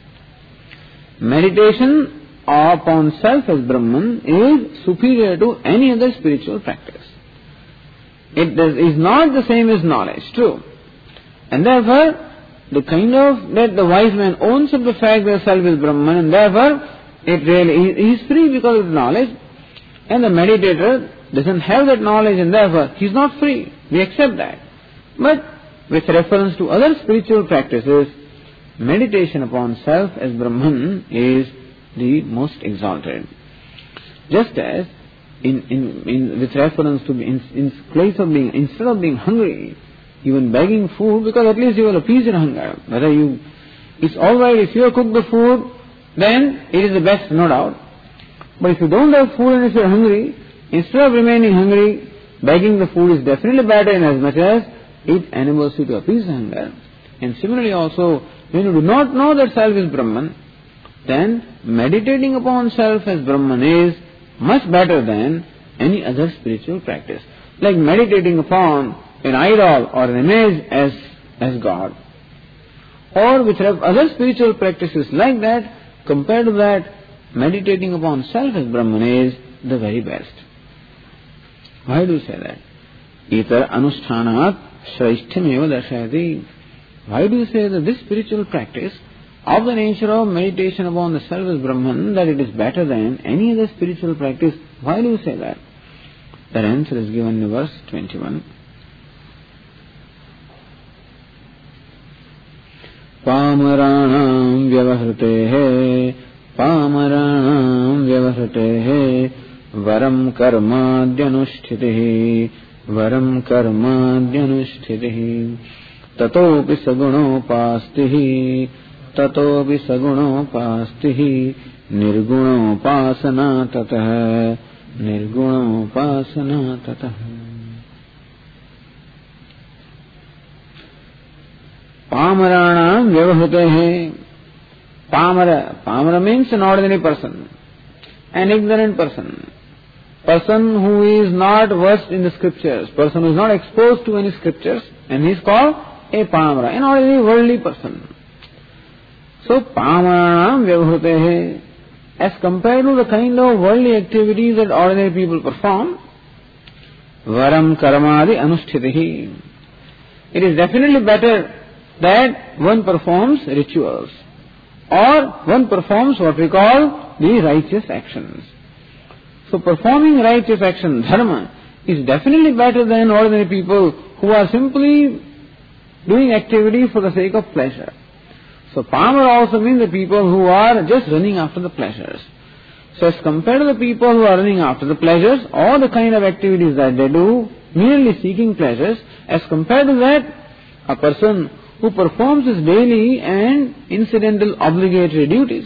Meditation upon self as Brahman is superior to any other spiritual practice. It does, is not the same as knowledge, true. And therefore, the kind of that the wise man owns up the fact that self is Brahman, and therefore it really he is free because of knowledge, and the meditator doesn't have that knowledge, and therefore he is not free. We accept that. But with reference to other spiritual practices, meditation upon self as Brahman is the most exalted. Just as in, in, in with reference to in, in place of being instead of being hungry, even begging food, because at least you will appease your hunger. Whether you, it's all right if you cook the food, then it is the best, no doubt. But if you don't have food and if you are hungry, instead of remaining hungry, begging the food is definitely better in as much as it enables you to appease hunger. And similarly also, when you do not know that self is Brahman, then meditating upon self as Brahman is much better than any other spiritual practice. Like meditating upon an idol or an image as, as God. Or which have other spiritual practices like that, compared to that, meditating upon self as Brahman is the very best. Why do you say that? Itar anushthanat shraištham eva darshayati. Why do you say that this spiritual practice of the nature of meditation upon the self as Brahman, that it is better than any other spiritual practice? Why do you say that? That answer is given in verse twenty-one. Pamaranam vyavahrutehe Pamaranam vyavahrutehe Varam karmadhyanusthitihi Varam karmadhyanusthitihi Tatopi sagunopastihi Tatopi sagunopastihi Nirgunopasana tatah Nirgunopasana tatah. Pamaranam vyavahrutehe. Pamara. Pamara means an ordinary person, an ignorant person, person who is not versed in the scriptures, person who is not exposed to any scriptures, and he is called a Pamara, an ordinary worldly person. So, Pamaranam vyavahrutehe, as compared to the kind of worldly activities that ordinary people perform, Varam karamadi anusthitihi. It is definitely better that one performs rituals, or one performs what we call the righteous actions. So performing righteous action, dharma, is definitely better than ordinary people who are simply doing activity for the sake of pleasure. So Pamara also means the people who are just running after the pleasures. So as compared to the people who are running after the pleasures, or the kind of activities that they do, merely seeking pleasures, as compared to that, a person who performs his daily and incidental obligatory duties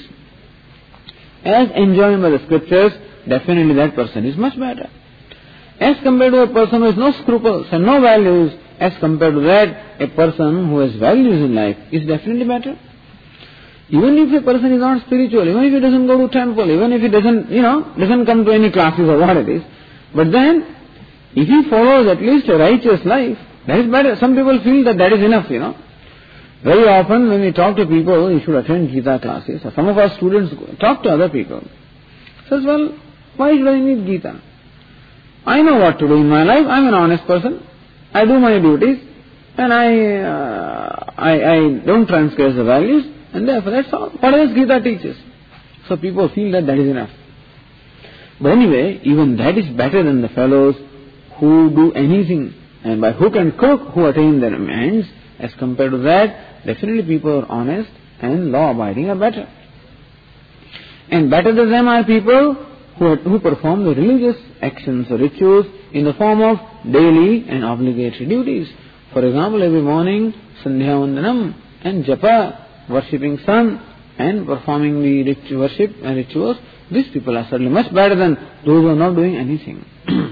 as enjoined by the scriptures, definitely that person is much better. As compared to a person who has no scruples and no values, as compared to that, a person who has values in life is definitely better. Even if a person is not spiritual, even if he doesn't go to temple, even if he doesn't, you know, doesn't come to any classes or what it is, but then, if he follows at least a righteous life, that is better. Some people feel that that is enough, you know. Very often when we talk to people, you should attend Gita classes. Some of our students talk to other people. Says, well, why should I need Gita? I know what to do in my life. I'm an honest person. I do my duties. And I, uh, I, I don't transgress the values. And therefore, that's all. What else Gita teaches? So people feel that that is enough. But anyway, even that is better than the fellows who do anything, and by hook and crook who attain their ends. As compared to that, definitely people who are honest and law-abiding are better. And better than them are people who, who perform the religious actions or rituals in the form of daily and obligatory duties. For example, every morning, Sandhya Vandanam and Japa, worshipping sun and performing the ritu- worship and rituals. These people are certainly much better than those who are not doing anything.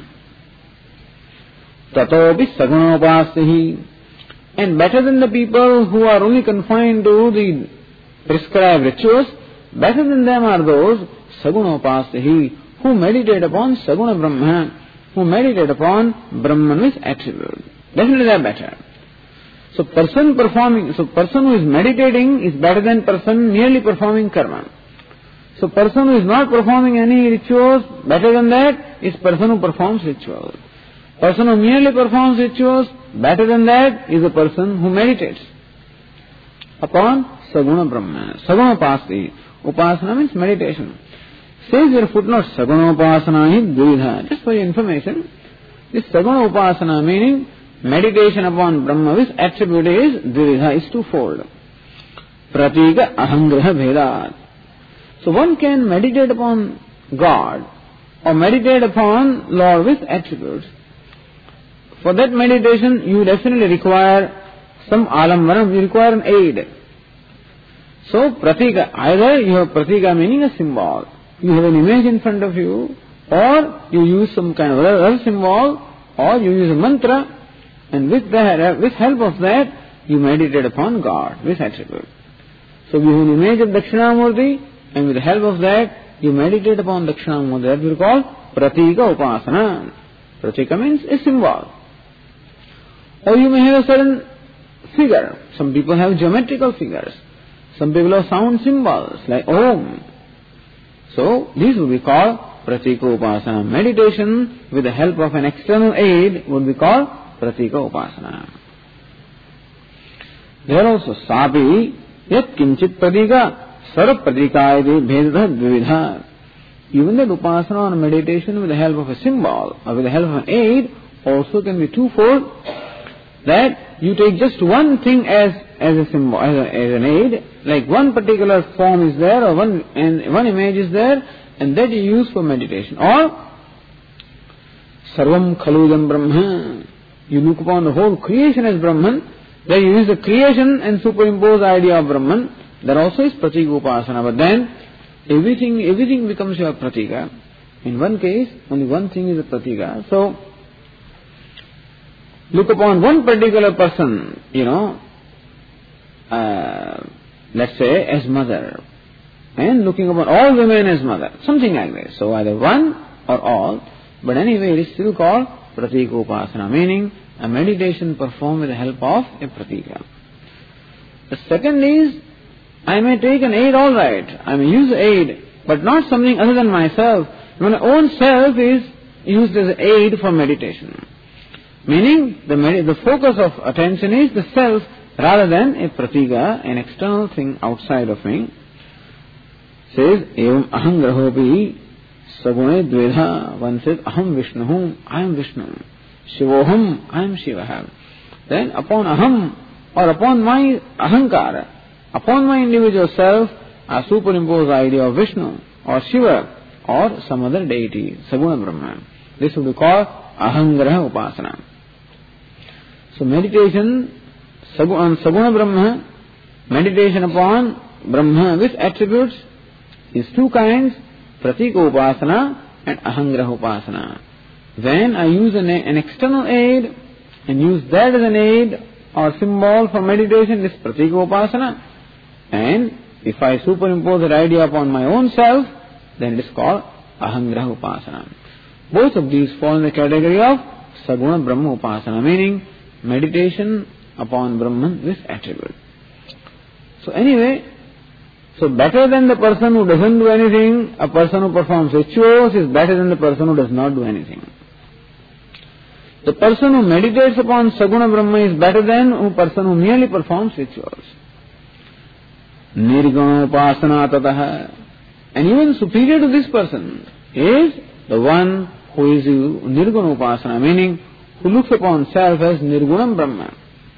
Tatopi sagunopastihi. And better than the people who are only confined to the prescribed rituals, better than them are those sagunopastihi, who meditate upon saguna Brahma, who meditate upon Brahman's attribute. Definitely they are better. So person performing, so person who is meditating is better than person merely performing karma. So person who is not performing any rituals, better than that is person who performs rituals. Person who merely performs rituals, better than that is a person who meditates upon Saguna Brahma. Saguna Upasana. Upasana means meditation. Says your footnote, Saguna Upasana hi dvidha. Just for your information, this Saguna Upasana meaning meditation upon Brahma with attribute is dvidha, is twofold. Pratika ahangraha bhedat. So one can meditate upon God or meditate upon Lord with attributes. For that meditation you definitely require some alambanam, you require an aid. So pratika, either you have pratika meaning a symbol, you have an image in front of you, or you use some kind of other symbol, or you use a mantra, and with that, with help of that, you meditate upon God with attribute. So you have an image of Dakshinamurti, and with the help of that, you meditate upon Dakshinamurti. That we call pratika upasana. Pratika means a symbol. Or you may have a certain figure. Some people have geometrical figures. Some people have sound symbols like Om. So these would be called pratika upasana. Meditation with the help of an external aid would be called pratika upasana. There also sapi yat kinchit pratika sarv pratikayade bhedha dvividha. Even that upasana or meditation with the help of a symbol or with the help of an aid also can be twofold. That you take just one thing as as a symbol, as, a, as an aid, like one particular form is there or one and one image is there, and that you use for meditation. Or sarvam khaludam brahma, you look upon the whole creation as Brahman, then you use the creation and superimpose the idea of Brahman. That also is pratika upasana. But then everything everything becomes your pratika. In one case, only one thing is a pratika. So look upon one particular person, you know, uh, let's say as mother, and looking upon all women as mother, something like this. So either one or all, but anyway it is still called pratika upasana, meaning a meditation performed with the help of a pratika. The second is, I may take an aid, all right, I may use aid, but not something other than myself. My own self is used as aid for meditation. Meaning, the, med- the focus of attention is the self rather than a pratika, an external thing outside of me. Says, evam aham grahopi sagune dvedha. One says, aham Vishnu, I am Vishnu. Shivoham, I am Shiva. Then upon aham, or upon my ahankara, upon my individual self, I superimpose the idea of Vishnu, or Shiva, or some other deity, Saguna Brahma. This would be called ahangraha upasana. So meditation on Saguna Brahma, meditation upon Brahma with attributes is two kinds, pratika upasana and ahangraha upasana. When I use an, an external aid and use that as an aid or symbol for meditation, this pratika upasana. And if I superimpose that idea upon my own self, then it is called ahangraha upasana. Both of these fall in the category of Saguna Brahma upasana, meaning meditation upon Brahman with attribute. So anyway, so better than the person who doesn't do anything, a person who performs rituals is better than the person who does not do anything. The person who meditates upon Saguna Brahma is better than the person who merely performs rituals. Nirguna upasana tataha. And even superior to this person is the one who is Nirguna upasana, meaning who looks upon self as Nirgunam Brahma.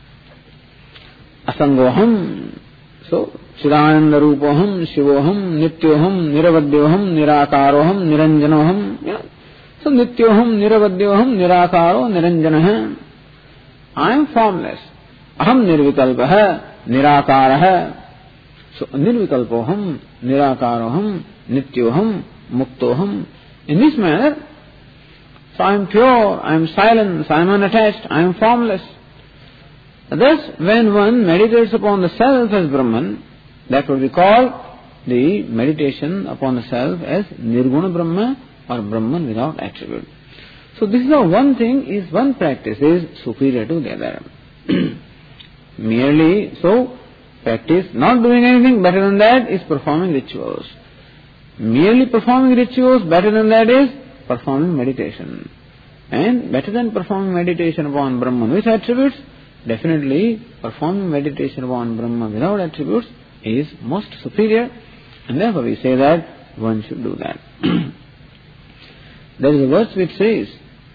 Asangoham. So, Chidananda Rupoham, Shivoham, Nityoham, Niravadyoham, Nirakaroham, Niranjanoham. You know. So, Nityoham, Niravadyoham, Nirakaro, Niranjanaha. I am formless. Aham Nirvikalpaha, Nirakaraha. So, Nirvikalpoham, Nirakaroham, Nityoham, Muktoham. In this manner, so I am pure, I am silent, I am unattached, I am formless. Thus, when one meditates upon the self as Brahman, that would be called the meditation upon the self as Nirguna Brahma or Brahman without attribute. So this is how one thing is, one practice is superior to the other. Merely, so, practice, not doing anything better than that is performing rituals. Merely performing rituals, better than that is performing meditation. And better than performing meditation upon Brahman with attributes, definitely performing meditation upon Brahman without attributes is most superior, and therefore we say that one should do that. There is a verse which says,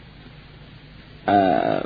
uh,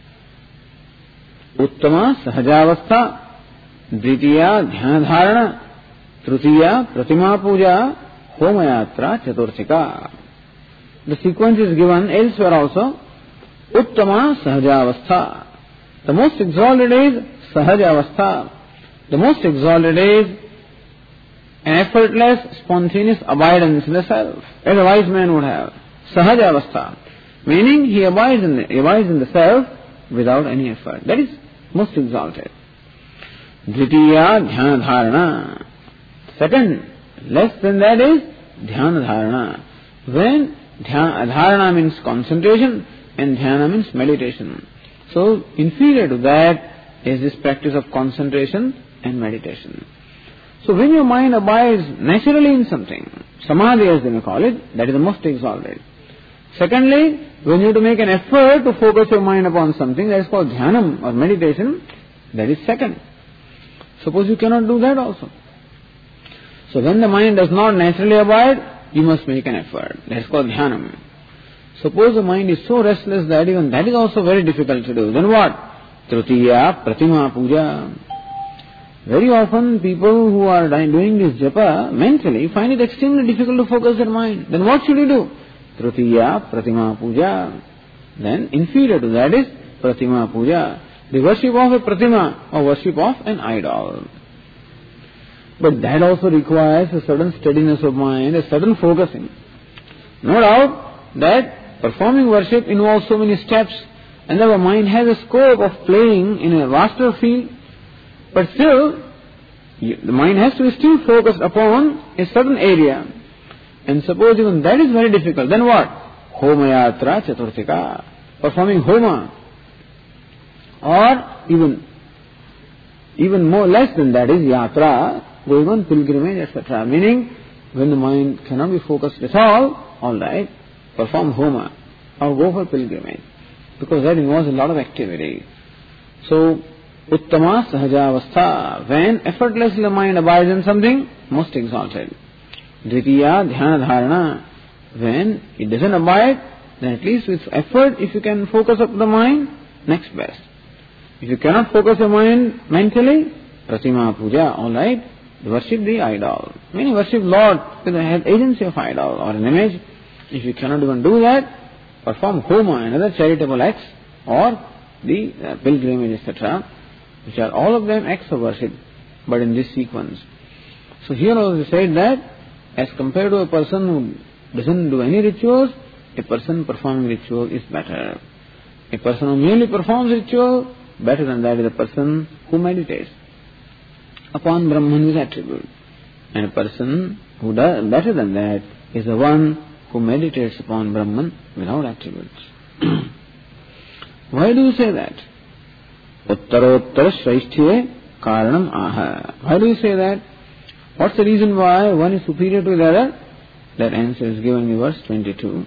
Uttama Sahajavastha Dvitiya Dhyanadharana Trutiya Pratima Puja Homayatra Chaturthika. The sequence is given elsewhere also. Uttama Sahajavastha. The most exalted is Sahajavastha. The most exalted is an effortless, spontaneous abidance in the self, as a wise man would have. Sahajavastha, meaning he abides in the, he abides in the self without any effort. That is most exalted. Dvitiya Dhyanadharana. Second, less than that is Dhyanadharana. When Dharana means concentration and Dhyana means meditation. So, inferior to that is this practice of concentration and meditation. So, when your mind abides naturally in something, Samadhi as they may call it, that is the most exalted. Secondly, when you have to make an effort to focus your mind upon something, that is called Dhyanam or meditation, that is second. Suppose you cannot do that also. So, when the mind does not naturally abide, you must make an effort. That is called Dhyanam. Suppose the mind is so restless that even that is also very difficult to do. Then what? Trutiya Pratima Puja. Very often people who are doing this japa mentally find it extremely difficult to focus their mind. Then what should you do? Trutiya Pratima Puja. Then inferior to that is Pratima Puja. The worship of a Pratima or worship of an idol. But that also requires a certain steadiness of mind, a certain focusing. No doubt that performing worship involves so many steps, and the mind has a scope of playing in a vaster field, but still, the mind has to be still focused upon a certain area. And suppose even that is very difficult, then what? Homayatra Chaturthika. Performing Homa. Or even, even more less than that is Yatra, going on pilgrimage, et cetera. Meaning, when the mind cannot be focused at all, alright, perform Homa or go for pilgrimage. Because that involves a lot of activity. So, Uttama Sahajavastha, when effortlessly the mind abides in something, most exalted. Dvitiya Dhyanadharana, when it doesn't abide, then at least with effort, if you can focus up the mind, next best. If you cannot focus your mind mentally, Pratima Puja, alright, worship the idol. Meaning worship Lord with the agency of idol or an image. If you cannot even do that, perform Homa and other charitable acts or the uh, pilgrimage, et cetera, which are all of them acts of worship, but in this sequence. So here also said that as compared to a person who doesn't do any rituals, a person performing ritual is better. A person who merely performs ritual, better than that is a person who meditates upon Brahman with attribute. And a person who does better than that is the one who meditates upon Brahman without attributes. Why do you say that? Uttarottara Shrashthe Karanam Aha. Why do you say that? What's the reason why one is superior to the other? That answer is given in verse twenty-two.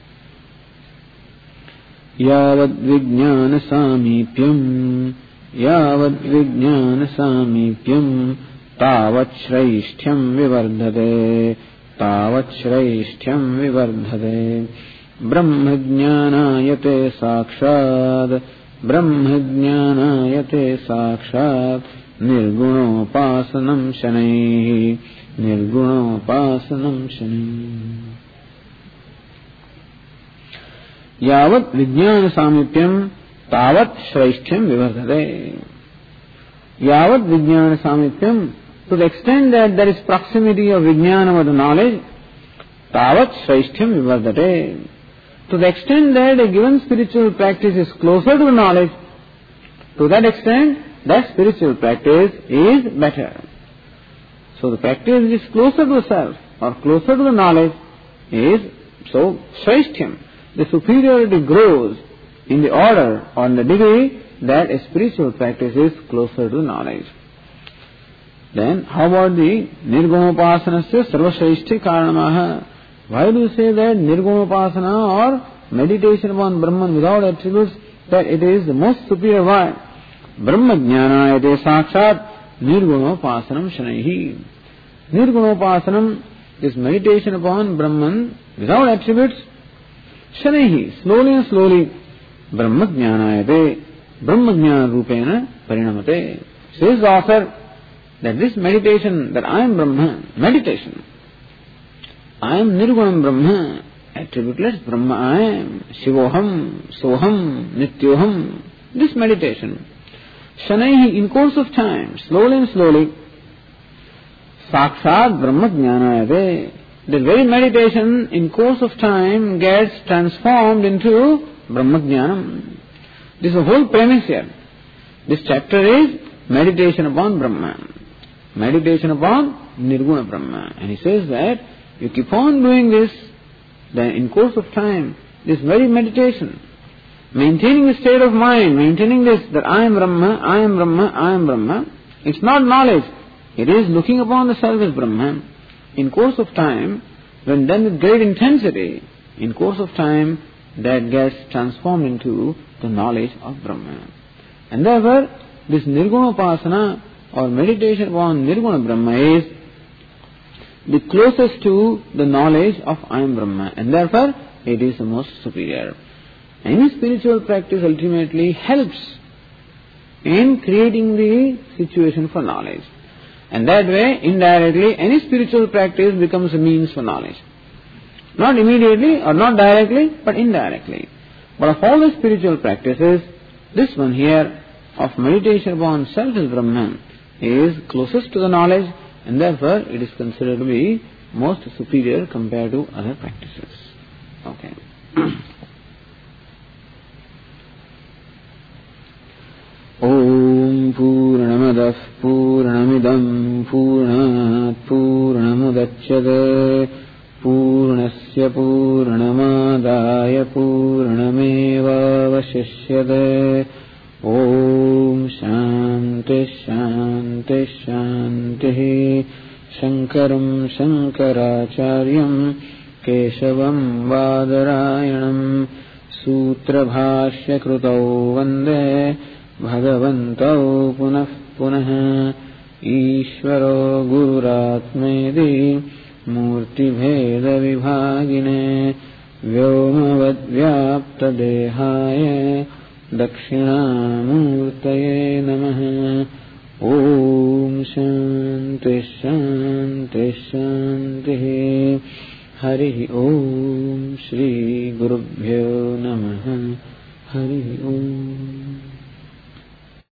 Yavad Vijnana Samipyam Yavad Vijnana Samipyam Tavat Shraishthyam Vivardhate Tavat Shraishthyam Vivardhate Brahmajnanayate Sakshad Brahmajnanayate Sakshad Nirgunopasanam Shanai Nirgunopasanam Shanai. Yavat Vijnana Samipyam Tavat Shraishthyam Vivardhate. Yavat Vijnana Samipyam, to the extent that there is proximity of Vijnana or the knowledge, Tavat Shraishthyam Vivardhate. To the extent that a given spiritual practice is closer to the knowledge, to that extent, that spiritual practice is better. So the practice which is closer to the self or closer to the knowledge is so Shraishthyam. The superiority grows in the order or in the degree that a spiritual practice is closer to knowledge. Then, how about the Nirgunopasanasya Sarvashreshti Karanamaha? Why do you say that Nirgunopasana or meditation upon Brahman without attributes, that it is the most superior? Why? Brahma Jnana Yate Sakshat Nirgunopasanam Shanaihi. Nirgunopasanam is meditation upon Brahman without attributes. Shanaihi, slowly and slowly. Brahma Jnana Yate Brahma Jnana Rupena Parinamate. Says the author that this meditation, that I am Brahma, meditation, I am Nirgunam Brahma, attributeless Brahma I am, Shivoham, Soham, Nityoham, this meditation, Shanaihi, in course of time, slowly and slowly, Sakshat Brahma Jnanayate, the very meditation in course of time gets transformed into Brahma Jnanam. This is the whole premise here. This chapter is meditation upon Brahman. Meditation upon Nirguna Brahma. And he says that you keep on doing this, then in course of time, this very meditation, maintaining the state of mind, maintaining this, that I am Brahma, I am Brahma, I am Brahma, it's not knowledge. It is looking upon the self as Brahma. In course of time, when done with great intensity, in course of time, that gets transformed into the knowledge of Brahma. And therefore, this Nirgunopasana or meditation upon Nirguna Brahma is the closest to the knowledge of I am Brahma, and therefore it is the most superior. Any spiritual practice ultimately helps in creating the situation for knowledge. And that way, indirectly, any spiritual practice becomes a means for knowledge. Not immediately or not directly, but indirectly. But of all the spiritual practices, this one here of meditation upon self as Brahman is closest to the knowledge, and therefore it is considered to be most superior compared to other practices. Okay. Om Purnamadah Purnamidam Purnat Purnamudachyate Purnasya Purnamadaya Purnameva Vashishyate. Om Shanti Shanti Shanti. Shankaram Shankaracharyam Keshavam Vadarayanam Sutra Bhashya Krutau Vande Bhagavantau Punah Punah. Ishvaro Gururatmedi Murti Bheda Vibhagine Vyomavad Vyapta Dehaya Dakshinamurtaye Namaha. Om Shanti Shanti Shanti. Hari Om Shri Gurubhyo Namaha. Hari Om.